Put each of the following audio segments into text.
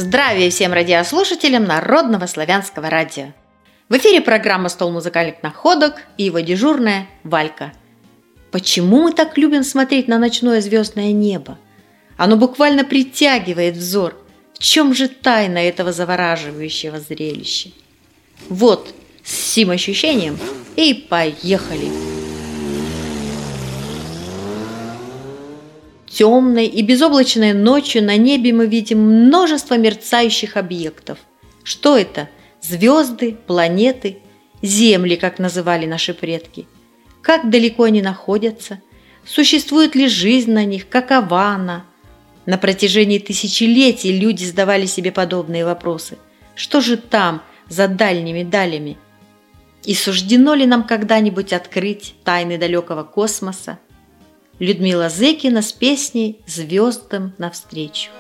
Здравия всем радиослушателям Народного славянского радио. В эфире программа «Стол музыкальных находок» и его дежурная Валька. Почему мы так любим смотреть на ночное звездное небо? Оно буквально притягивает взор. В чем же тайна этого завораживающего зрелища? Вот, с сим ощущением и поехали! Темной и безоблачной ночью на небе мы видим множество мерцающих объектов. Что это? Звезды, планеты, земли, как называли наши предки. Как далеко они находятся? Существует ли жизнь на них? Какова она? На протяжении тысячелетий люди задавали себе подобные вопросы. Что же там, за дальними далями? И суждено ли нам когда-нибудь открыть тайны далекого космоса? Людмила Зыкина с песней «Звездам навстречу».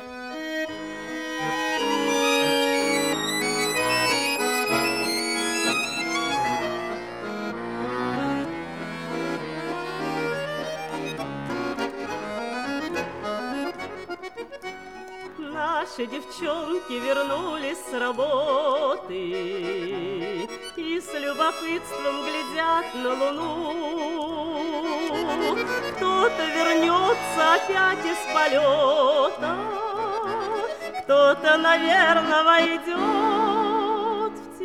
Наши девчонки вернулись с работы и с любопытством глядят на луну. Кто-то вернется опять из полета, кто-то, наверное, войдет в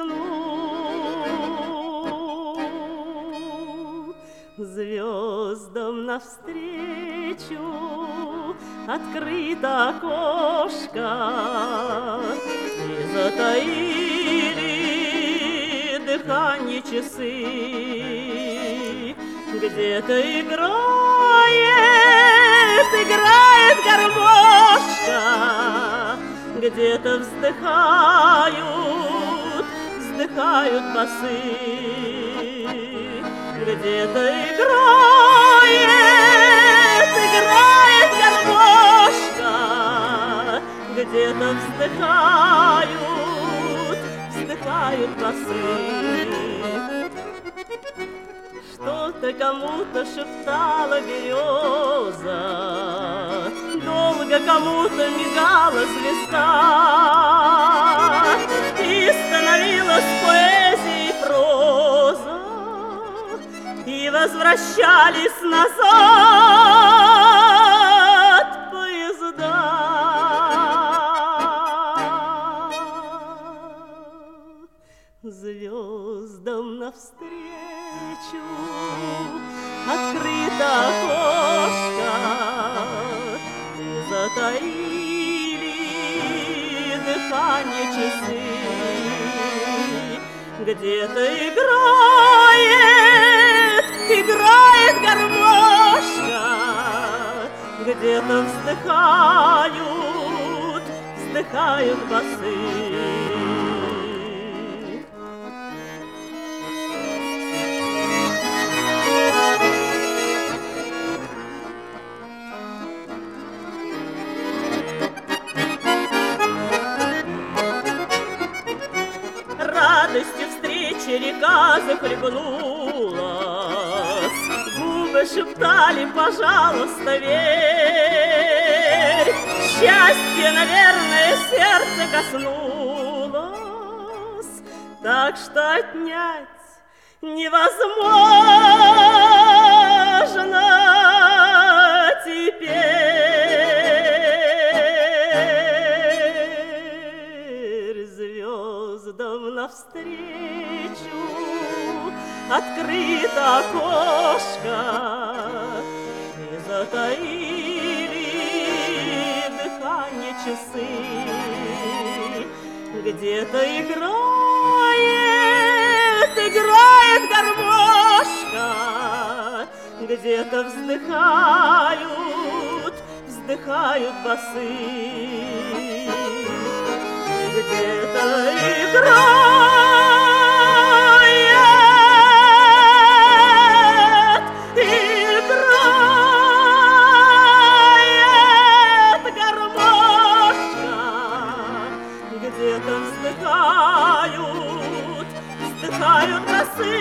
тишину. Звездам навстречу открыто окошко, и затаили дыхание часы. Где-то играет гармошка, где-то вздыхают басы. Где-то играет гармошка, где-то вздыхают басы. Что-то кому-то шептала береза, долго кому-то мигала звезда, и становилась поэзией проза, и возвращались назад поезда. Звездам навстречу открыто окошко, и затаили дыхание часы. Где-то играет гармошка, где-то вздыхают басы. Радостью встречи река захлебнулась, губы шептали: пожалуйста, верь. Счастье, наверное, сердце коснулось, так что отнять невозможно теперь. Звездам навстречу открыто окошко, и затаили дыхание часы. Где-то играет гармошка, где-то вздыхают басы. Где-то играет гармошка, где-то вздыхают басы.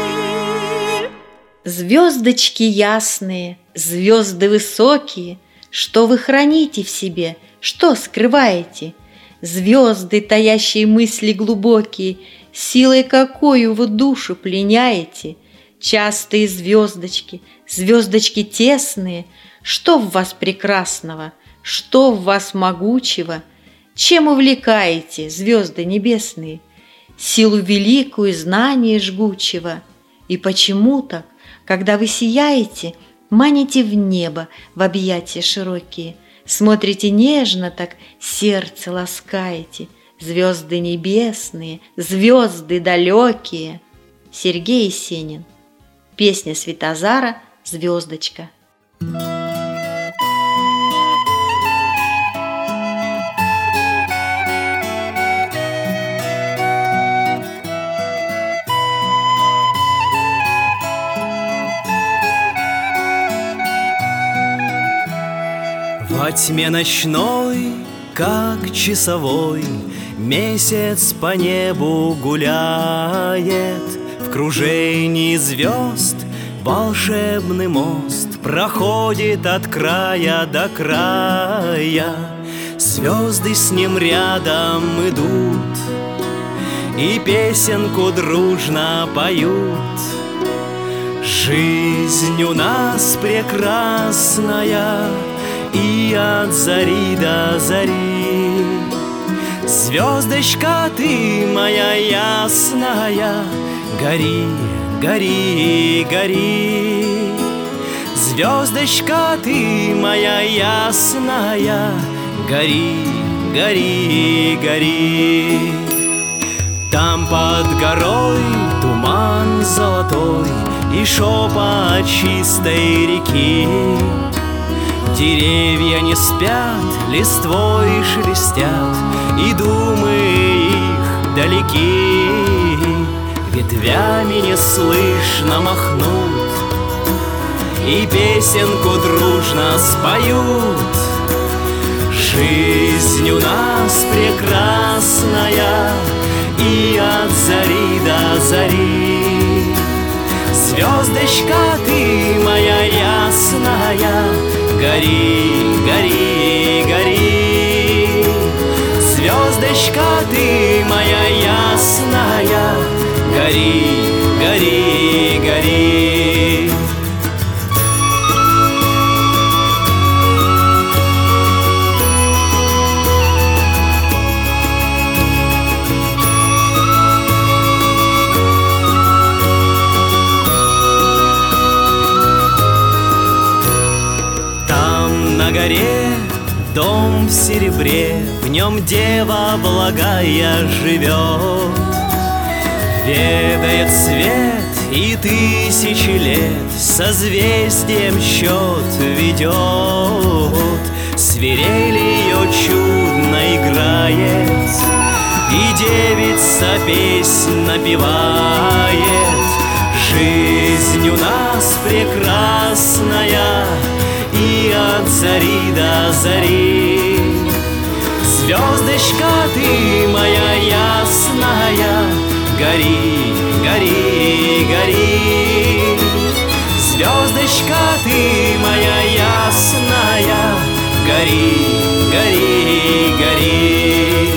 Звездочки ясные, звезды высокие, Что вы храните в себе, что скрываете? Звезды, таящие мысли глубокие, силой какою вы душу пленяете? Частые звездочки, звездочки тесные, что в вас прекрасного, что в вас могучего? Чем увлекаете, звезды небесные? Силу великую, знание жгучего. И почему так, когда вы сияете, маните в небо, в объятия широкие, смотрите нежно так, сердце ласкаете, звезды небесные, звезды далекие. Сергей Есенин. Песня Светозара «Звездочка». Во тьме ночной, как часовой, месяц по небу гуляет. В кружении звезд волшебный мост проходит от края до края. Звезды с ним рядом идут и песенку дружно поют. Жизнь у нас прекрасная, и от зари до зари. Звездочка ты моя ясная, гори, гори, гори. Звездочка ты моя ясная, гори, гори, гори. Там под горой туман золотой и шепот чистой реки. Деревья не спят, листвой шелестят, и думы их далеки. Ветвями неслышно махнут и песенку дружно споют. Жизнь у нас прекрасная, и от зари до зари. Звездочка ты моя ясная, гори, гори, гори. Звездочка ты моя ясная, гори, гори, гори. На горе дом в серебре, в нем дева благая живет. Ведает свет и тысячи лет, созвездием счет ведет. Свирель ее чудно играет, и девица песнь напевает. Жизнь у нас прекрасная, и от зари до зари. Звездочка ты моя ясная, гори, гори, гори. Звездочка ты моя ясная, гори, гори, гори.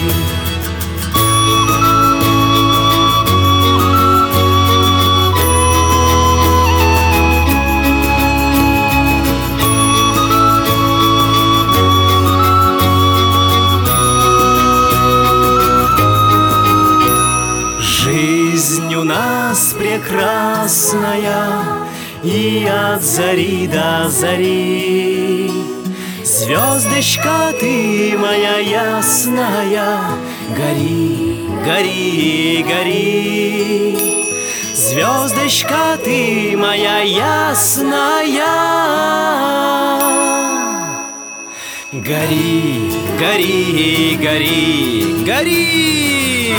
Жизнь у нас прекрасная, и от зари до зари. Звездочка ты моя ясная, гори, гори, гори. Звездочка ты моя ясная, гори, гори, гори, гори.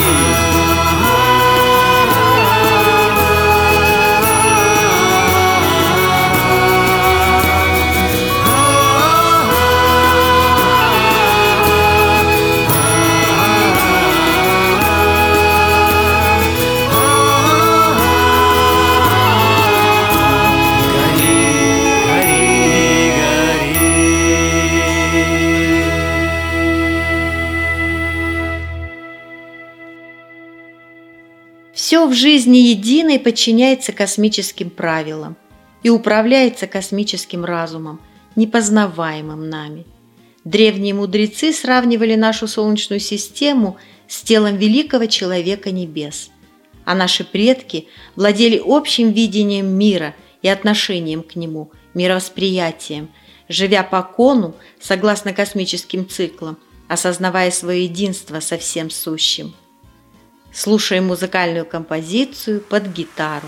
Все в жизни едино и подчиняется космическим правилам и управляется космическим разумом, непознаваемым нами. Древние мудрецы сравнивали нашу Солнечную систему с телом великого человека небес, а наши предки владели общим видением мира и отношением к нему, мировосприятием, живя по кону, согласно космическим циклам, осознавая свое единство со всем сущим. Слушаем музыкальную композицию под гитару.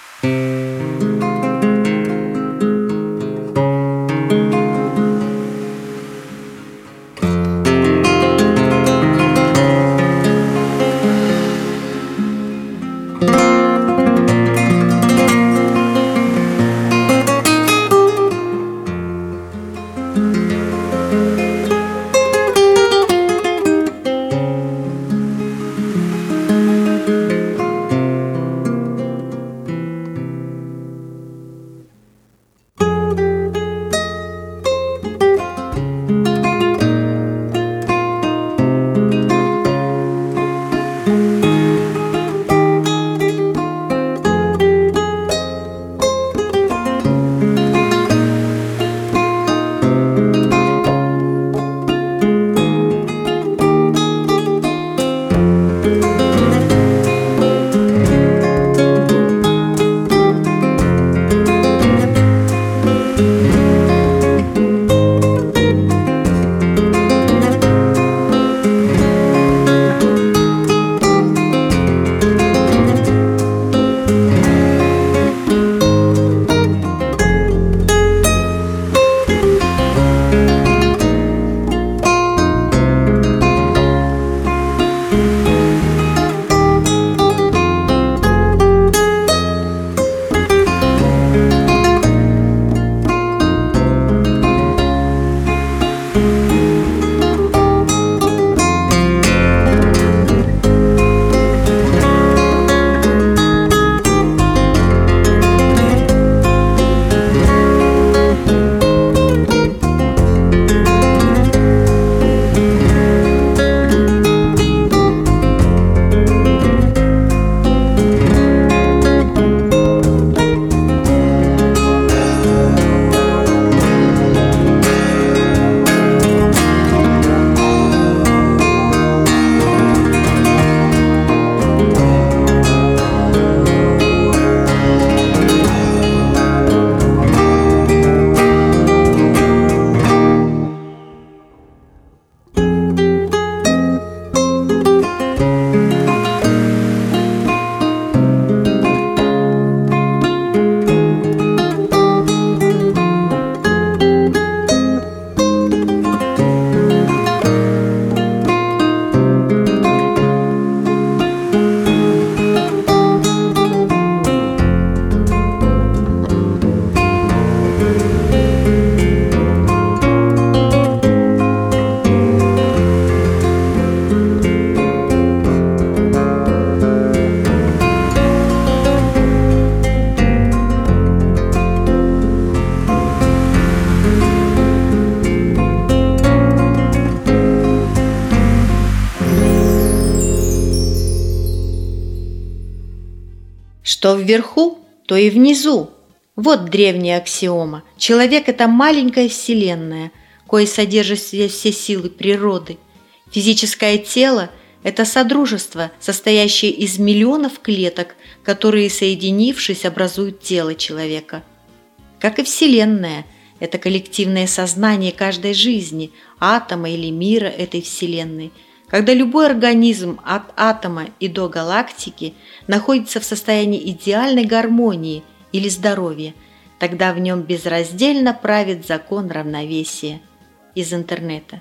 Что вверху, то и внизу. Вот древняя аксиома. Человек – это маленькая вселенная, кое содержит в себе все силы природы. Физическое тело – это содружество, состоящее из миллионов клеток, которые, соединившись, образуют тело человека. Как и вселенная – это коллективное сознание каждой жизни, атома или мира этой вселенной. Когда любой организм от атома и до галактики находится в состоянии идеальной гармонии или здоровья, тогда в нем безраздельно правит закон равновесия. Из интернета.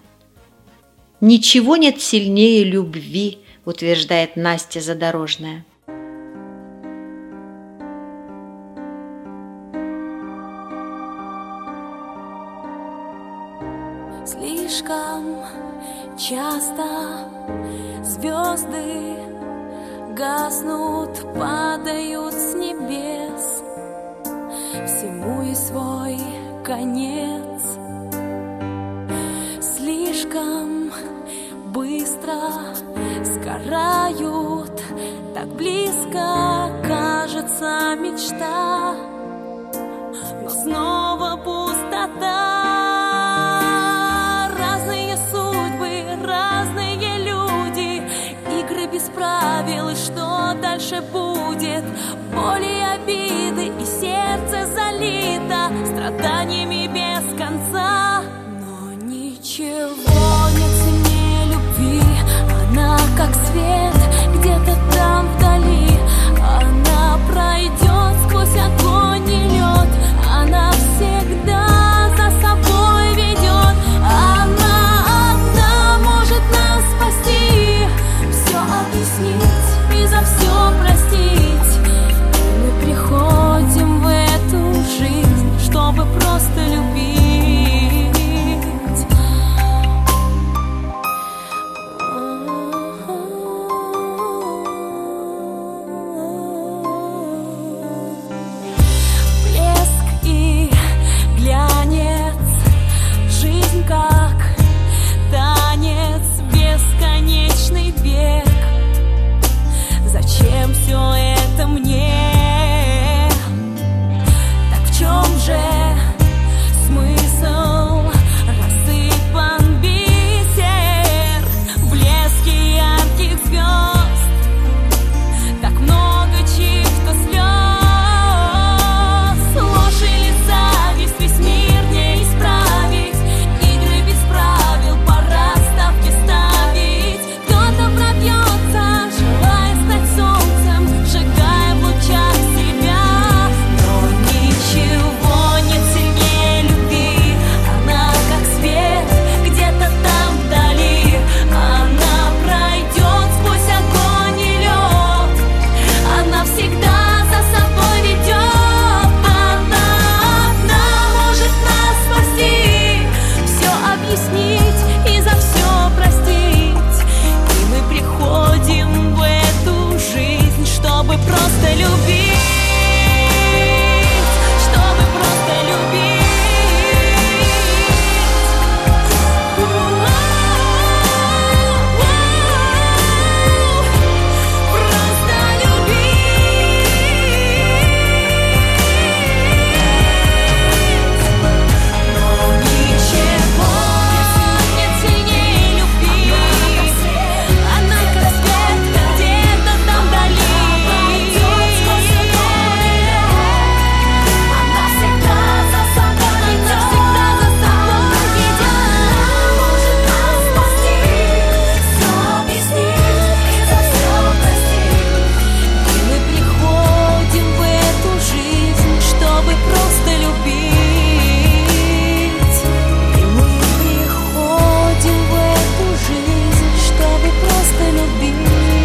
«Ничего нет сильнее любви», утверждает Настя Задорожная. Слишком часто звезды гаснут, падают с небес. Всему и свой конец. Слишком быстро завтра сгорают. Так близко кажется мечта, но снова пустота. Разные судьбы, разные люди, игры без правил, и что дальше будет? Боли, обиды, и сердце залито страданиями без конца. Но ничего нет ценнее любви, она как свет где-то там вдали. Она пройдет сквозь огонь и лед, она всегда за собой ведет. Она одна может нас спасти, все объяснить и за все простить. Мы приходим в эту жизнь, чтобы просто любить. Блеск и глянец, жизнь как танец, бесконечный бег. Зачем все это мне? Так в чем же смысл? Рассыпан бисер в блеске ярких звезд. Так много чьих-то слез. Ложь или зависть, весь мир не исправить. Игры без правил, пора ставки ставить. Кто-то пробьется, желая стать солнцем, сжигая в лучах себя. Но ничего нет сильнее любви, она как свет где-то там вдали. Она пройдет сквозь огонь и лед, она всегда за собой ведет. Она одна может нас спасти, все объяснить и за все простить. И мы приходим в эту жизнь, чтобы просто любить, чтобы просто любить. Просто любить. Но ничего нет сильнее любви, она как свет где-то там вдали. Она всегда за собой ведет. Может нас спасти, все объяснить и за все простить. И мы приходим в эту жизнь, чтобы просто любить. И мы приходим в эту жизнь, чтобы просто любить.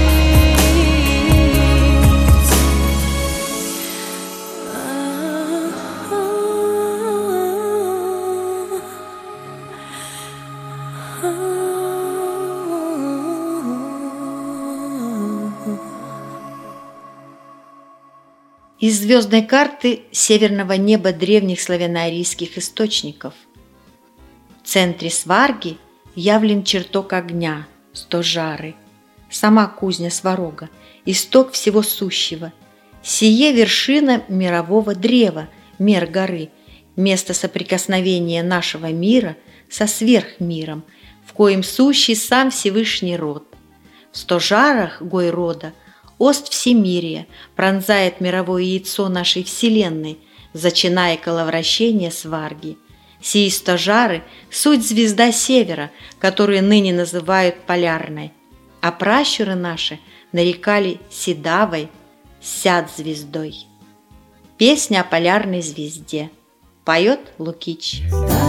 Из звездной карты северного неба древних славяно-арийских источников. В центре Сварги явлен чертог огня, Стожары, сама кузня Сварога, исток всего сущего. Сие вершина мирового древа, мер горы, место соприкосновения нашего мира со сверхмиром, в коем сущий сам Всевышний род. В Стожарах гой рода ост всемирия пронзает мировое яйцо нашей Вселенной, зачиная коловращение Сварги. Сии Стожары – суть звезда севера, которую ныне называют полярной, а пращуры наши нарекали Седавой, Сяд звездой. Песня о полярной звезде. Поет Лукич.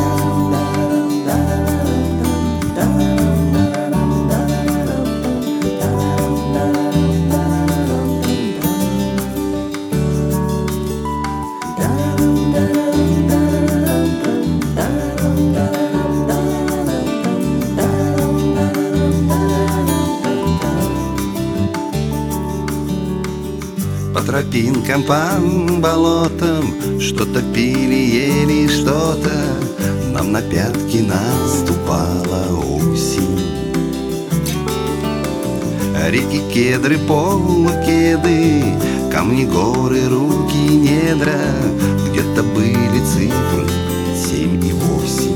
По тропинкам, по болотам что-то пили, ели что-то. Нам на пятки наступала осень. Реки, кедры, полукеды, камни, горы, руки, недра. Где-то были цифры 7 и 8.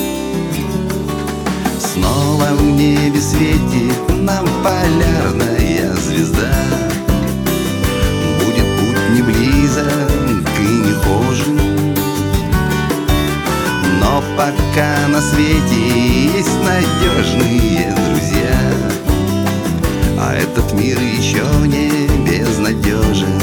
Снова в небе светит нам полярная звезда. Будет путь не близок и не хожен, но пока на свете есть надежные друзья, а этот мир еще не безнадежен.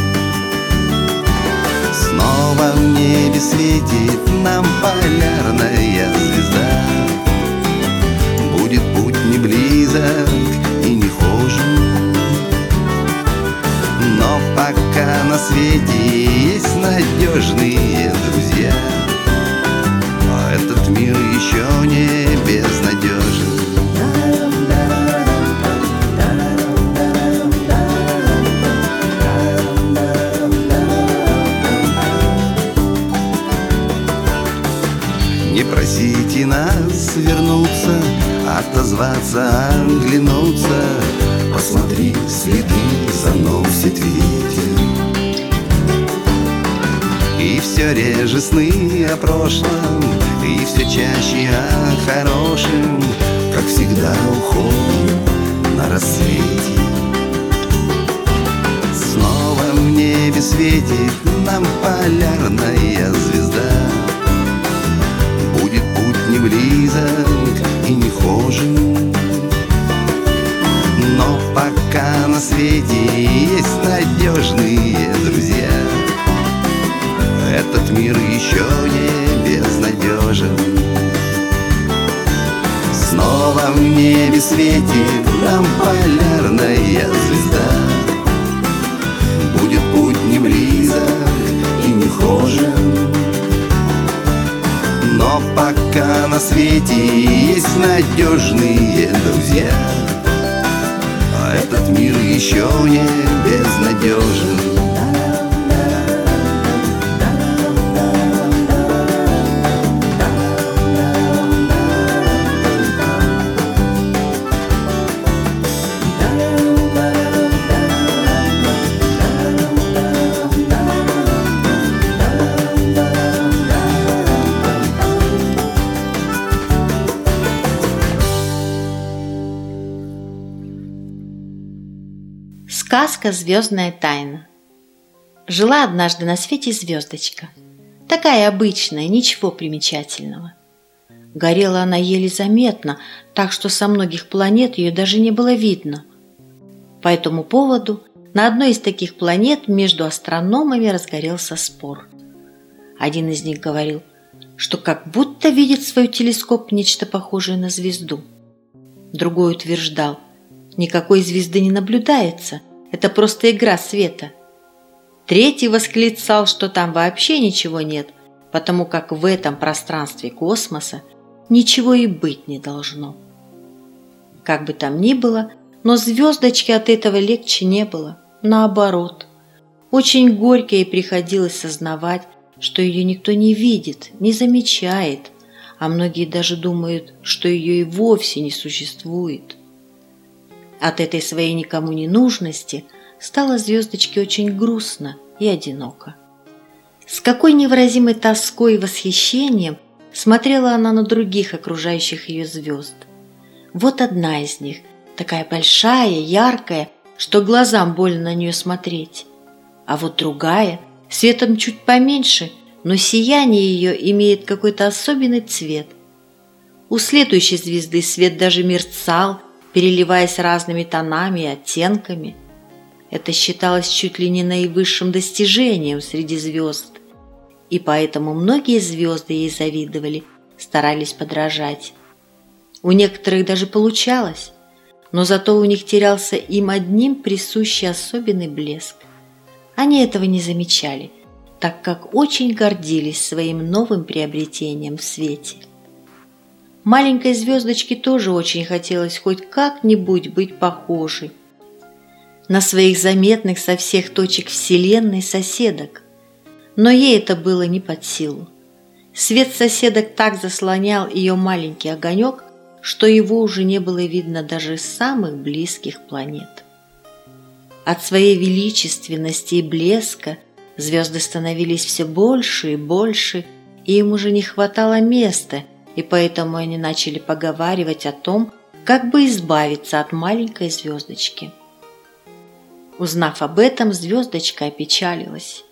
Снова в небе светит нам полярная звезда. Будет путь не близок и не хожен, но пока на свете есть надежные друзья, а этот мир еще не безнадежен. Не просите нас вернуться, отозваться, оглянуться. Посмотри, следы заносит ветер, и все реже сны о прошлом, и все чаще о хорошем, как всегда уходим на рассвете. Снова в небе светит нам полярная звезда. Будет путь не близок и не хожен, но пока на свете есть надежные друзья, этот мир еще не безнадежен. Снова в небе светит нам полярная звезда. Будет путь не близок и не хожен, но пока на свете есть надежные друзья, а этот мир еще не безнадежен. Сказка «Звездная тайна». Жила однажды на свете звездочка. Такая обычная, ничего примечательного. Горела она еле заметно, так что со многих планет ее даже не было видно. По этому поводу на одной из таких планет между астрономами разгорелся спор. Один из них говорил, что как будто видит в свой телескоп нечто похожее на звезду. Другой утверждал, никакой звезды не наблюдается, это просто игра света. Третий восклицал, что там вообще ничего нет, потому как в этом пространстве космоса ничего и быть не должно. Как бы там ни было, но звездочке от этого легче не было. Наоборот, очень горько ей приходилось сознавать, что ее никто не видит, не замечает, а многие даже думают, что ее и вовсе не существует. От этой своей никому не нужности стало звездочке очень грустно и одиноко. С какой невыразимой тоской и восхищением смотрела она на других окружающих ее звезд. Вот одна из них, такая большая, яркая, что глазам больно на нее смотреть. А вот другая, светом чуть поменьше, но сияние ее имеет какой-то особенный цвет. У следующей звезды свет даже мерцал, переливаясь разными тонами и оттенками. Это считалось чуть ли не наивысшим достижением среди звезд, и поэтому многие звезды ей завидовали, старались подражать. У некоторых даже получалось, но зато у них терялся им одним присущий особенный блеск. Они этого не замечали, так как очень гордились своим новым приобретением в свете. Маленькой звездочке тоже очень хотелось хоть как-нибудь быть похожей на своих заметных со всех точек Вселенной соседок, но ей это было не под силу. Свет соседок так заслонял ее маленький огонек, что его уже не было видно даже с самых близких планет. От своей величественности и блеска звезды становились все больше и больше, и им уже не хватало места, и поэтому они начали поговаривать о том, как бы избавиться от маленькой звездочки. Узнав об этом, звездочка опечалилась.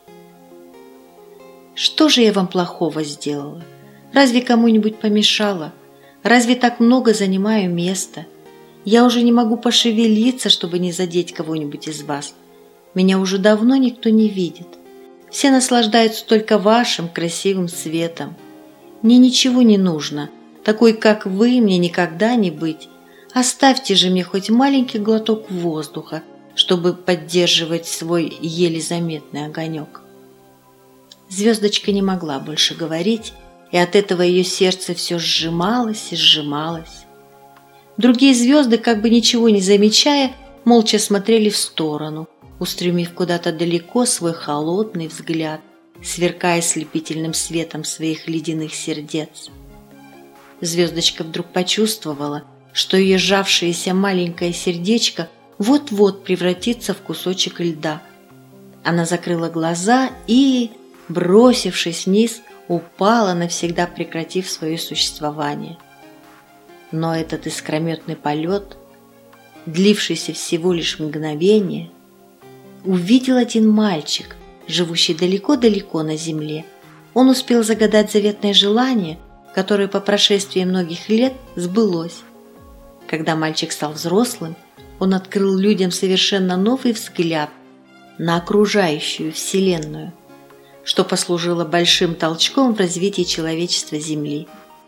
«Что же я вам плохого сделала? Разве кому-нибудь помешала? Разве так много занимаю места? Я уже не могу пошевелиться, чтобы не задеть кого-нибудь из вас. Меня уже давно никто не видит. Все наслаждаются только вашим красивым светом. Мне ничего не нужно. Такой, как вы, мне никогда не быть. Оставьте же мне хоть маленький глоток воздуха, чтобы поддерживать свой еле заметный огонек». Звездочка не могла больше говорить, и от этого ее сердце все сжималось и сжималось. Другие звезды, как бы ничего не замечая, молча смотрели в сторону, устремив куда-то далеко свой холодный взгляд, сверкая слепительным светом своих ледяных сердец. Звездочка вдруг почувствовала, что ее сжавшееся маленькое сердечко вот-вот превратится в кусочек льда. Она закрыла глаза и, бросившись вниз, упала, навсегда прекратив свое существование. Но этот искрометный полет, длившийся всего лишь мгновение, увидел один мальчик, живущий далеко-далеко на земле. Он успел загадать заветное желание, которое по прошествии многих лет сбылось. Когда мальчик стал взрослым, он открыл людям совершенно новый взгляд на окружающую Вселенную, что послужило большим толчком в развитии человечества Земли.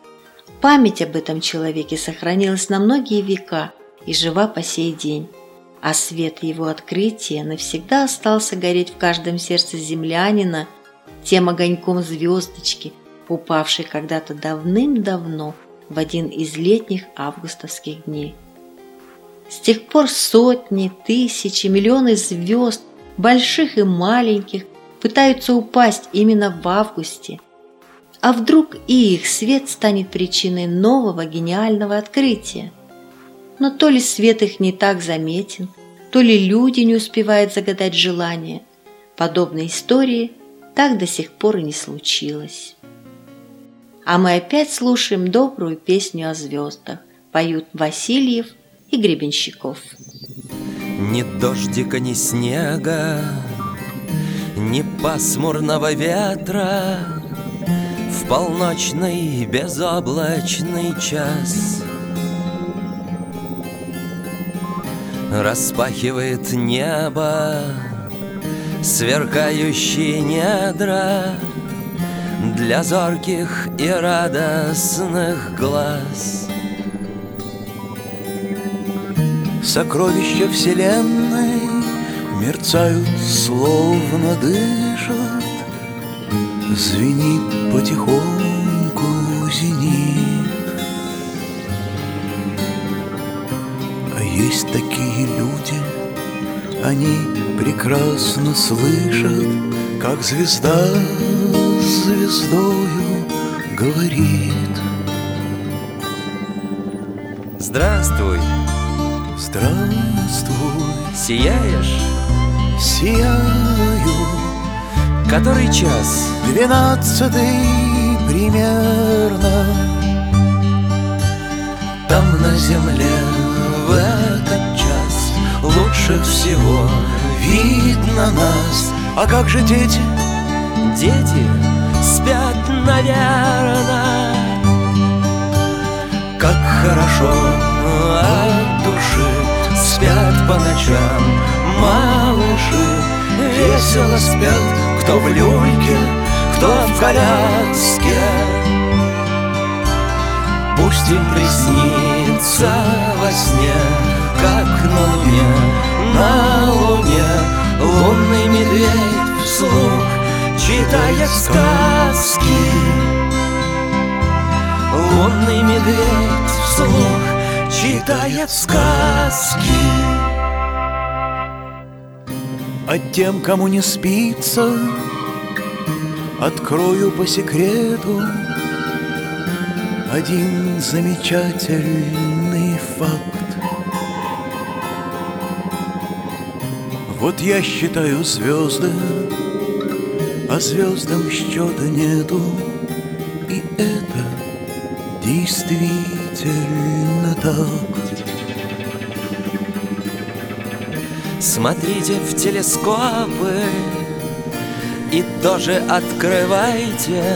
Память об этом человеке сохранилась на многие века и жива по сей день, а свет его открытия навсегда остался гореть в каждом сердце землянина тем огоньком звездочки, упавшей когда-то давным-давно в один из летних августовских дней. С тех пор сотни, тысячи, миллионы звезд, больших и маленьких, пытаются упасть именно в августе. А вдруг и их свет станет причиной нового гениального открытия? Но то ли свет их не так заметен, то ли люди не успевают загадать желание. Подобной истории так до сих пор и не случилось. А мы опять слушаем добрую песню о звездах. Поют Васильев и Гребенщиков. Ни дождика, ни снега, ни пасмурного ветра, в полночный безоблачный час распахивает небо сверкающие недра для зорких и радостных глаз. Сокровища вселенной мерцают, словно дышат, звенит потихоньку зенит. А есть такие люди, они прекрасно слышат, как звезда с звездою говорит. Здравствуй, Здравствуй, сияешь? сияю, Который час? 12-й примерно. Там на земле в этот час лучше всего видно нас. А как же дети? Дети спят, наверно. Как хорошо От души спят по ночам малыши. Весело спят, кто в люльке, кто в коляске. Пусть им приснится во сне, как на луне лунный медведь вслух читает сказки. Лунный медведь вслух читает сказки. А тем, кому не спится, открою по секрету, один замечательный факт. Вот я считаю звезды, а звездам счета нету, и это действительно так. Смотрите в телескопы и тоже открывайте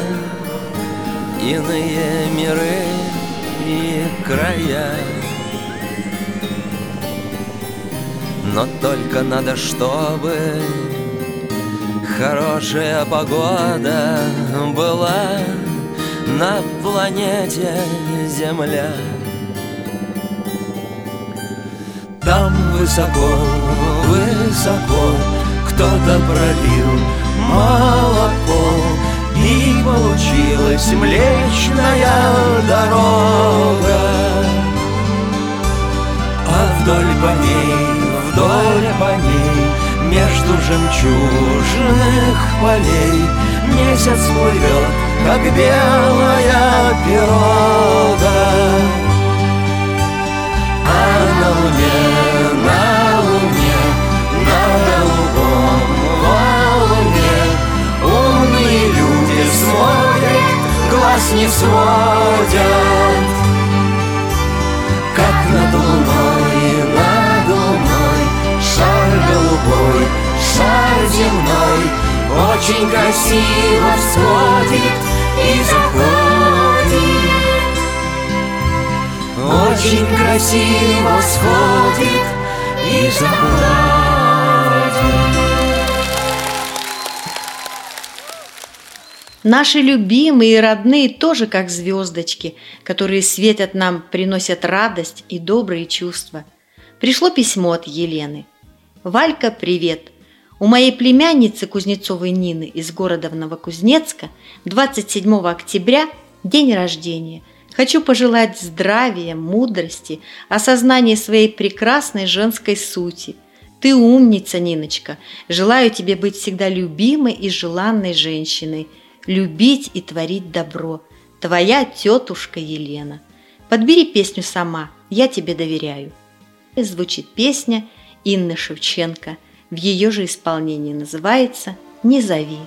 иные миры и края. Но только надо, чтобы хорошая погода была на планете Земля. Там высоко, высоко кто-то пролил молоко, и получилась Млечная Дорога. А вдоль по ней, между жемчужных полей месяц плывет, как белая пирога. А на Луне, на голубом валуне умные люди смотрят, глаз не сводят, как над луной, шар голубой, шар земной очень красиво всходит и заходит, очень красиво всходит и заходит. Наши любимые и родные тоже как звездочки, которые светят нам, приносят радость и добрые чувства. Пришло письмо от Елены. «Валька, привет! У моей племянницы Кузнецовой Нины из города Новокузнецка 27 октября день рождения. Хочу пожелать здравия, мудрости, осознания своей прекрасной женской сути. Ты умница, Ниночка. Желаю тебе быть всегда любимой и желанной женщиной, любить и творить добро. Твоя тетушка Елена. Подбери песню сама, я тебе доверяю». Звучит песня Инны Шевченко. В ее же исполнении называется «Не зови».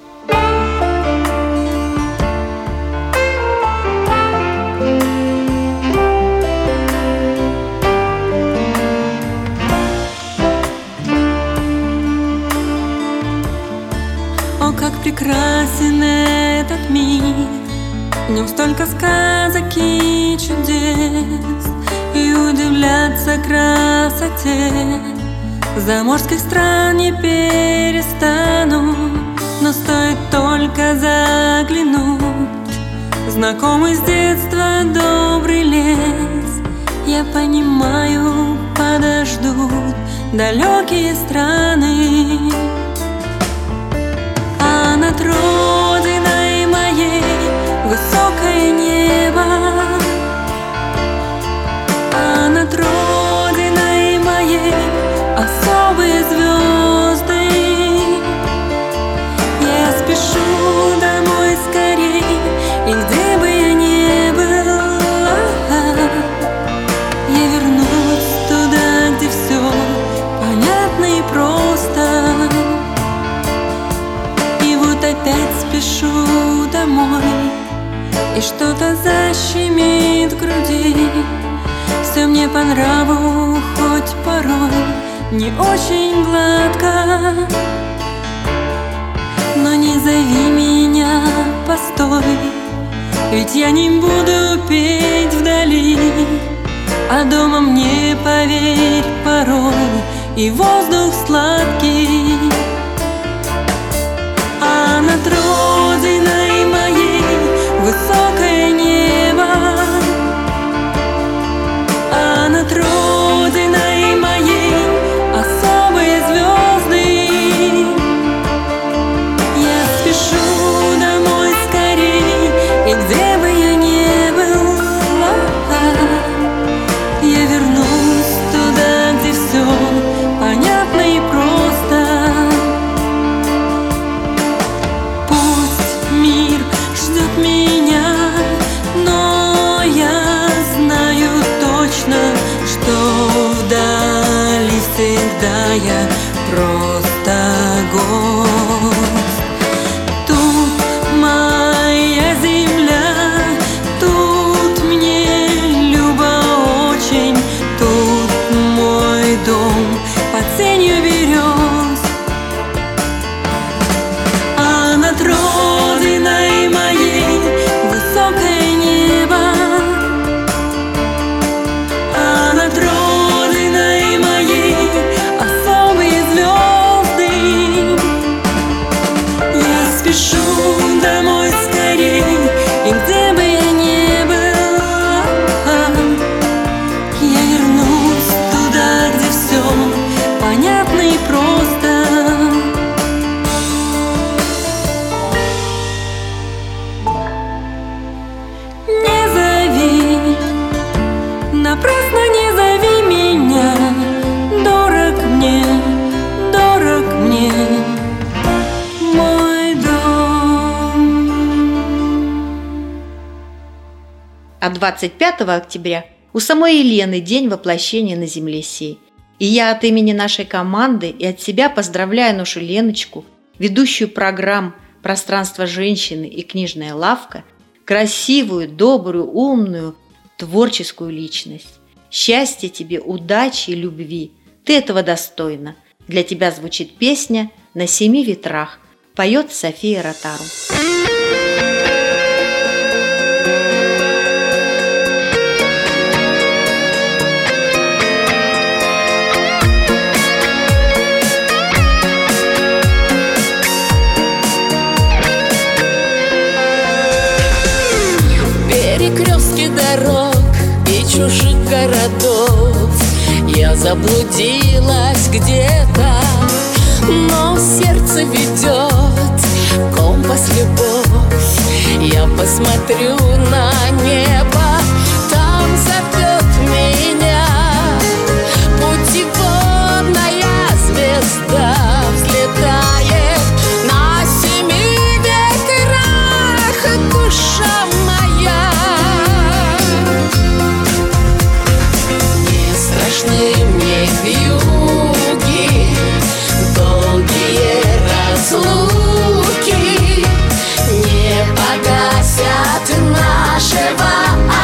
О, как прекрасен этот мир, в нем столько сказок и чудес, и удивляться красоте заморских стран не перестану. Но стоит только заглянуть в знакомый с детства добрый лес, я понимаю, подождут далекие страны. А над родиной моей высокое небо, а над родиной моей особые звезды. Я спешу домой скорей, и где бы я ни была, я вернусь туда, где все понятно и просто. И вот опять спешу домой, и что-то защемит в груди. Все мне по нраву, хоть порой не очень гладко. Но не зови меня, постой, ведь я не буду петь вдали. А дома мне, поверь, порой и воздух сладкий. А над родиной моей высокое небо, а над родиной моей особые звезды. Я спешу домой скорей, и где бы я ни была, я вернусь туда, где все понятно и просто. Пусть всегда я просто гость. Тут моя земля, тут мне любо очень, тут мой дом под сенью берез. А над родиной моей высокое небо, а над родиной моей особые звезды. Я спешу домой скорей, и где бы я ни была, я вернусь туда, где все понятно и просто. Не зови, напрасно не зови меня. Дорог мне мой дом. А 25 октября у самой Елены день воплощения на земле сей. И я от имени нашей команды и от себя поздравляю нашу Леночку, ведущую программ «Пространство женщины» и «Книжная лавка», красивую, добрую, умную, творческую личность. Счастья тебе, удачи и любви. Ты этого достойна. Для тебя звучит песня «На семи ветрах». Поет София Ротару. Перекрестки дорог и чужих городов я заблудилась где-то, но сердце ведет компас любовь. Я посмотрю на небо, там зовет меня путеводная звезда. Взлетает на семи ветрах душа моя. Не страшны мне вьюги, долгие разлуки, не погасят нашего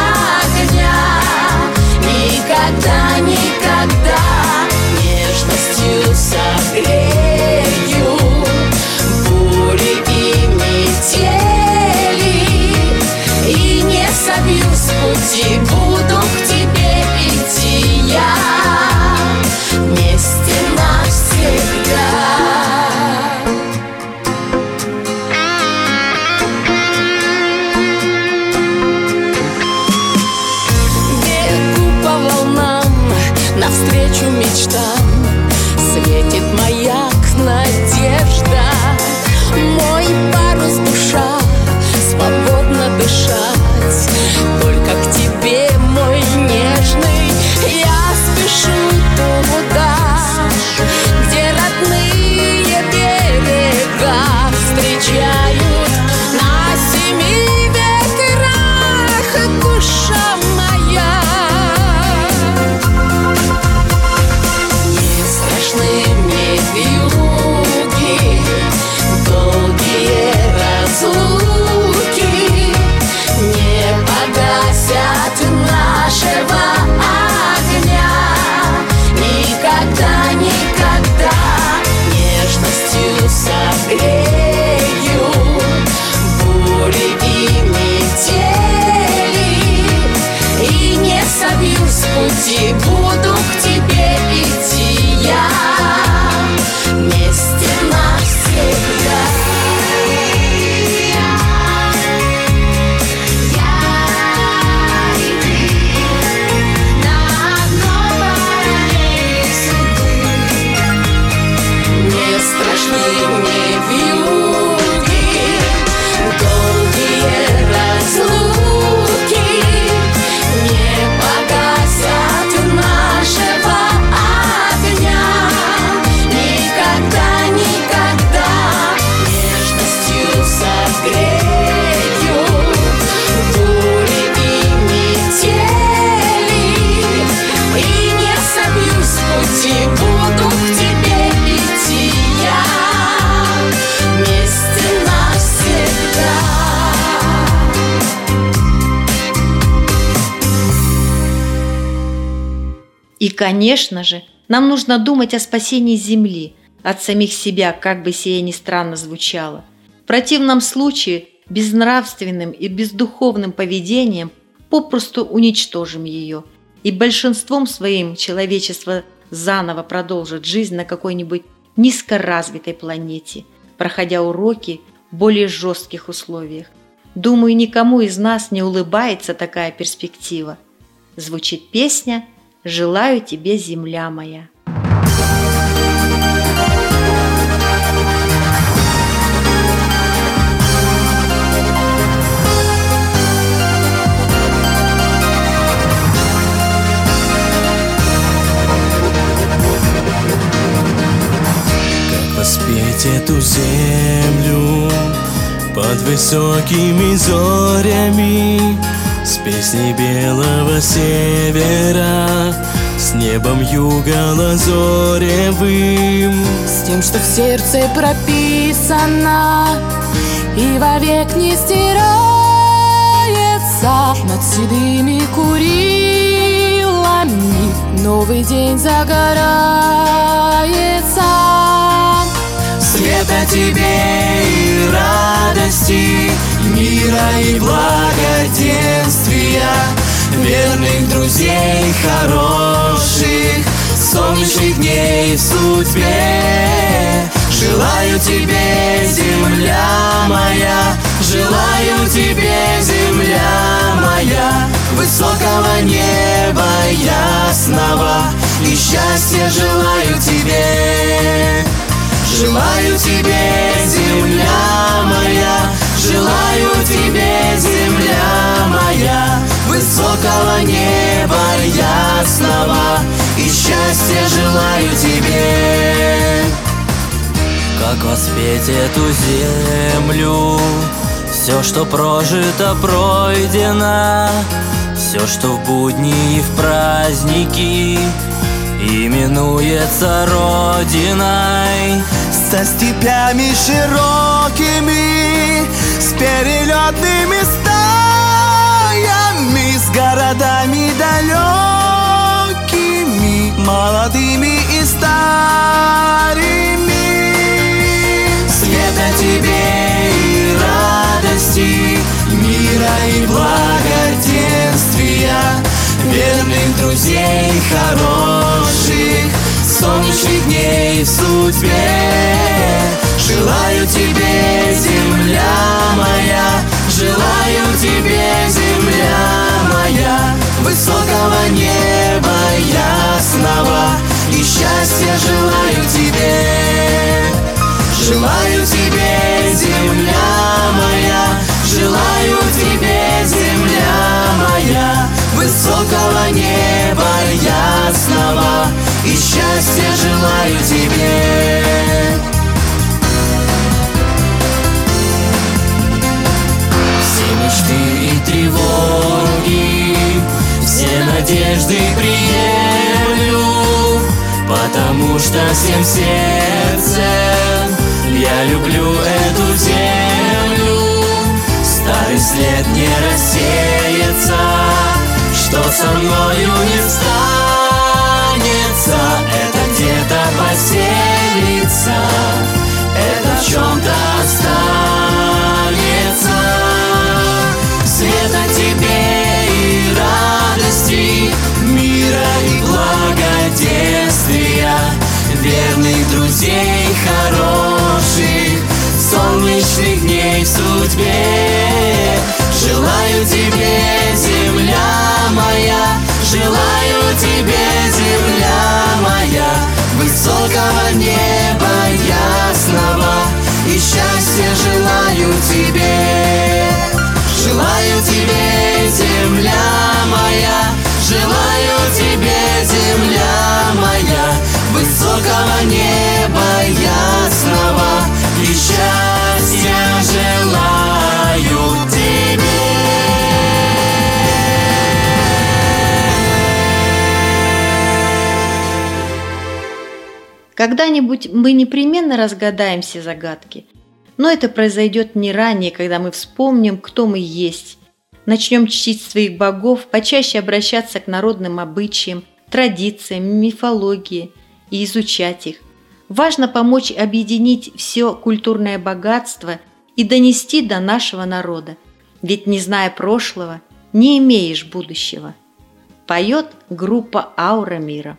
И, конечно же, нам нужно думать о спасении Земли от самих себя, как бы сие ни странно звучало. В противном случае безнравственным и бездуховным поведением попросту уничтожим ее, и большинством своим человечество заново продолжит жизнь на какой-нибудь низкоразвитой планете, проходя уроки в более жестких условиях. Думаю, никому из нас не улыбается такая перспектива. Звучит песня «Желаю тебе, земля моя». Воспеть эту землю под высокими зорями, с песней белого севера, с небом юга лазоревым, С тем, что в сердце прописано и вовек не стирается, над седыми Курилами новый день загорается. Света тебе и радости, мира и благоденствия, верных друзей хороших, солнечных дней в судьбе. Желаю тебе, земля моя, желаю тебе, земля моя, высокого неба ясного, и счастья желаю тебе. Желаю тебе, земля моя, желаю тебе, земля моя, высокого неба ясного, и счастья желаю тебе. Как воспеть эту землю? Все, что прожито, пройдено, все, что в будни и в праздники именуется Родиной. Со степями широкими, с перелетными стаями, с городами далекими, молодыми и старыми. Света тебе и радости, мира и благоденствия, верных друзей хороших, солнечных дней в судьбе. Желаю тебе, земля моя, желаю тебе, земля моя, высокого неба ясного, и счастья желаю тебе. Желаю тебе, земля моя, желаю тебе, земля моя, высокого неба ясного, и счастья желаю тебе. Все мечты и тревоги, все надежды приемлю, потому что всем сердцем я люблю эту землю. Старый след не рассеется, что со мною не встанется, это где-то поселится, это в чем-то останется. Света тебе и радости, мира и благоденствия, верных друзей хороших, солнечных дней в судьбе. Желаю тебе, земля моя, желаю тебе, земля моя, высокого неба ясного, и счастья желаю тебе. Желаю тебе, земля моя, желаю тебе, земля моя, высокого неба ясного, и счастья желаю тебе. Когда-нибудь мы непременно разгадаем все загадки, но это произойдет не ранее, когда мы вспомним, кто мы есть, начнем чтить своих богов, почаще обращаться к народным обычаям, традициям, мифологии и изучать их. Важно помочь объединить все культурное богатство и донести до нашего народа. Ведь не зная прошлого, не имеешь будущего. Поет группа «Аура мира».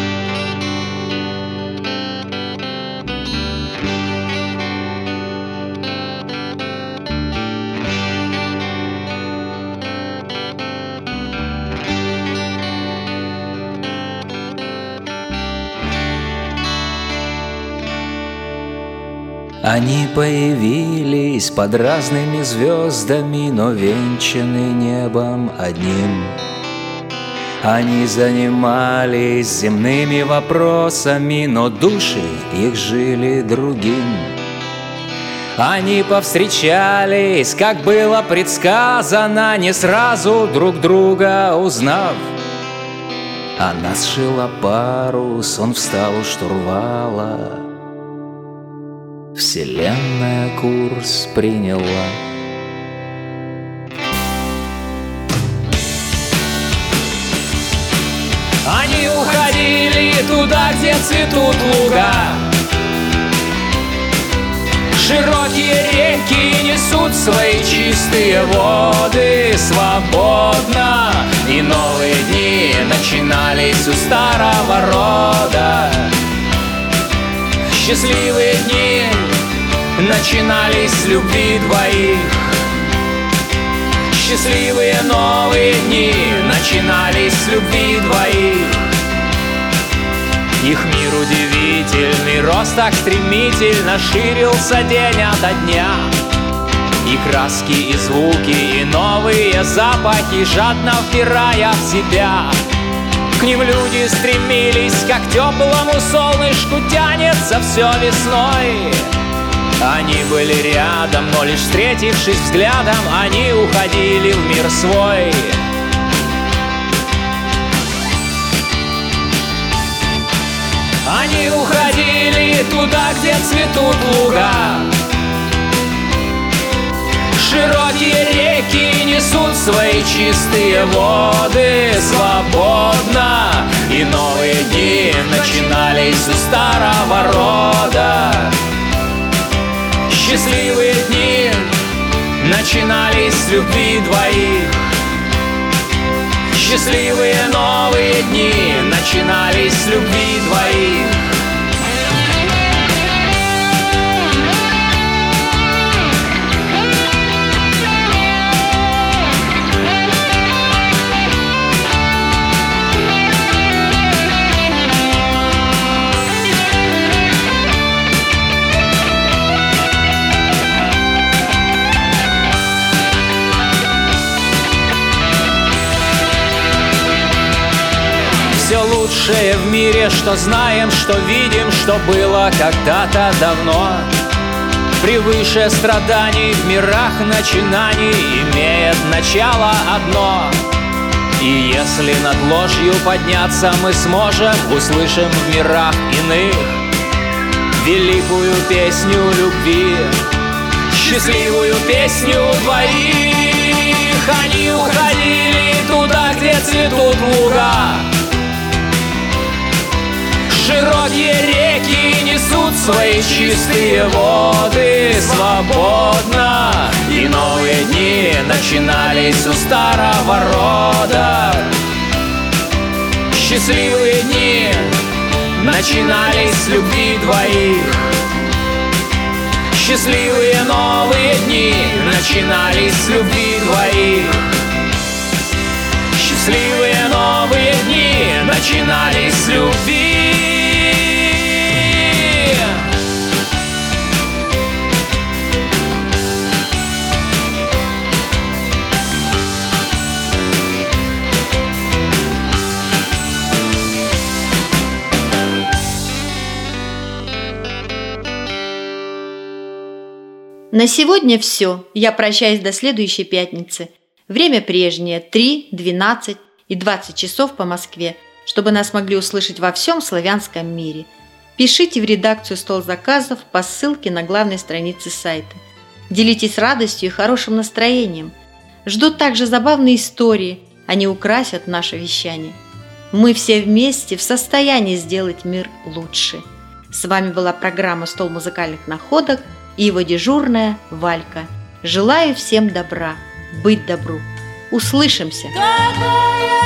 Они появились под разными звездами, но венчаны небом одним. Они занимались земными вопросами, но души их жили другим. Они повстречались, как было предсказано, не сразу друг друга узнав. Она сшила парус, он встал у штурвала. Вселенная курс приняла. Они уходили туда, где цветут луга. Широкие реки несут свои чистые воды свободно. И новые дни начинались у старого рода. Счастливые дни начинались с любви двоих. Счастливые новые дни начинались с любви двоих. Их мир удивительный, рост так стремительно ширился день ото дня. И краски, и звуки, и новые запахи, жадно впирая в себя. К ним люди стремились, как к теплому солнышку тянется все весной. Они были рядом, но лишь встретившись взглядом, они уходили в мир свой. Они уходили туда, где цветут луга. Широкие реки несут свои чистые воды свободно. И новые дни начинались у старого рода. Счастливые дни начинались с любви двоих. Счастливые новые дни начинались с любви двоих. Все лучшее в мире, что знаем, что видим, что было когда-то давно. Превыше страданий в мирах начинаний имеет начало одно. И если над ложью подняться мы сможем, услышим в мирах иных великую песню любви, счастливую песню двоих. Они уходили туда, где цветут луга. Широкие реки несут свои чистые воды свободно. И новые дни начинались у старого рода. Счастливые дни начинались с любви двоих. Счастливые новые дни начинались с любви двоих. Счастливые новые дни начинались с любви. На сегодня все. Я прощаюсь до следующей пятницы. Время прежнее – 3, 12 и 20 часов по Москве, чтобы нас могли услышать во всем славянском мире. Пишите в редакцию «Стол заказов» по ссылке на главной странице сайта. Делитесь радостью и хорошим настроением. Ждут также забавные истории, они украсят наше вещание. мы все вместе в состоянии сделать мир лучше. С вами была программа «Стол музыкальных находок» и его дежурная Валька. Желаю всем добра, быть добру. Услышимся! Какая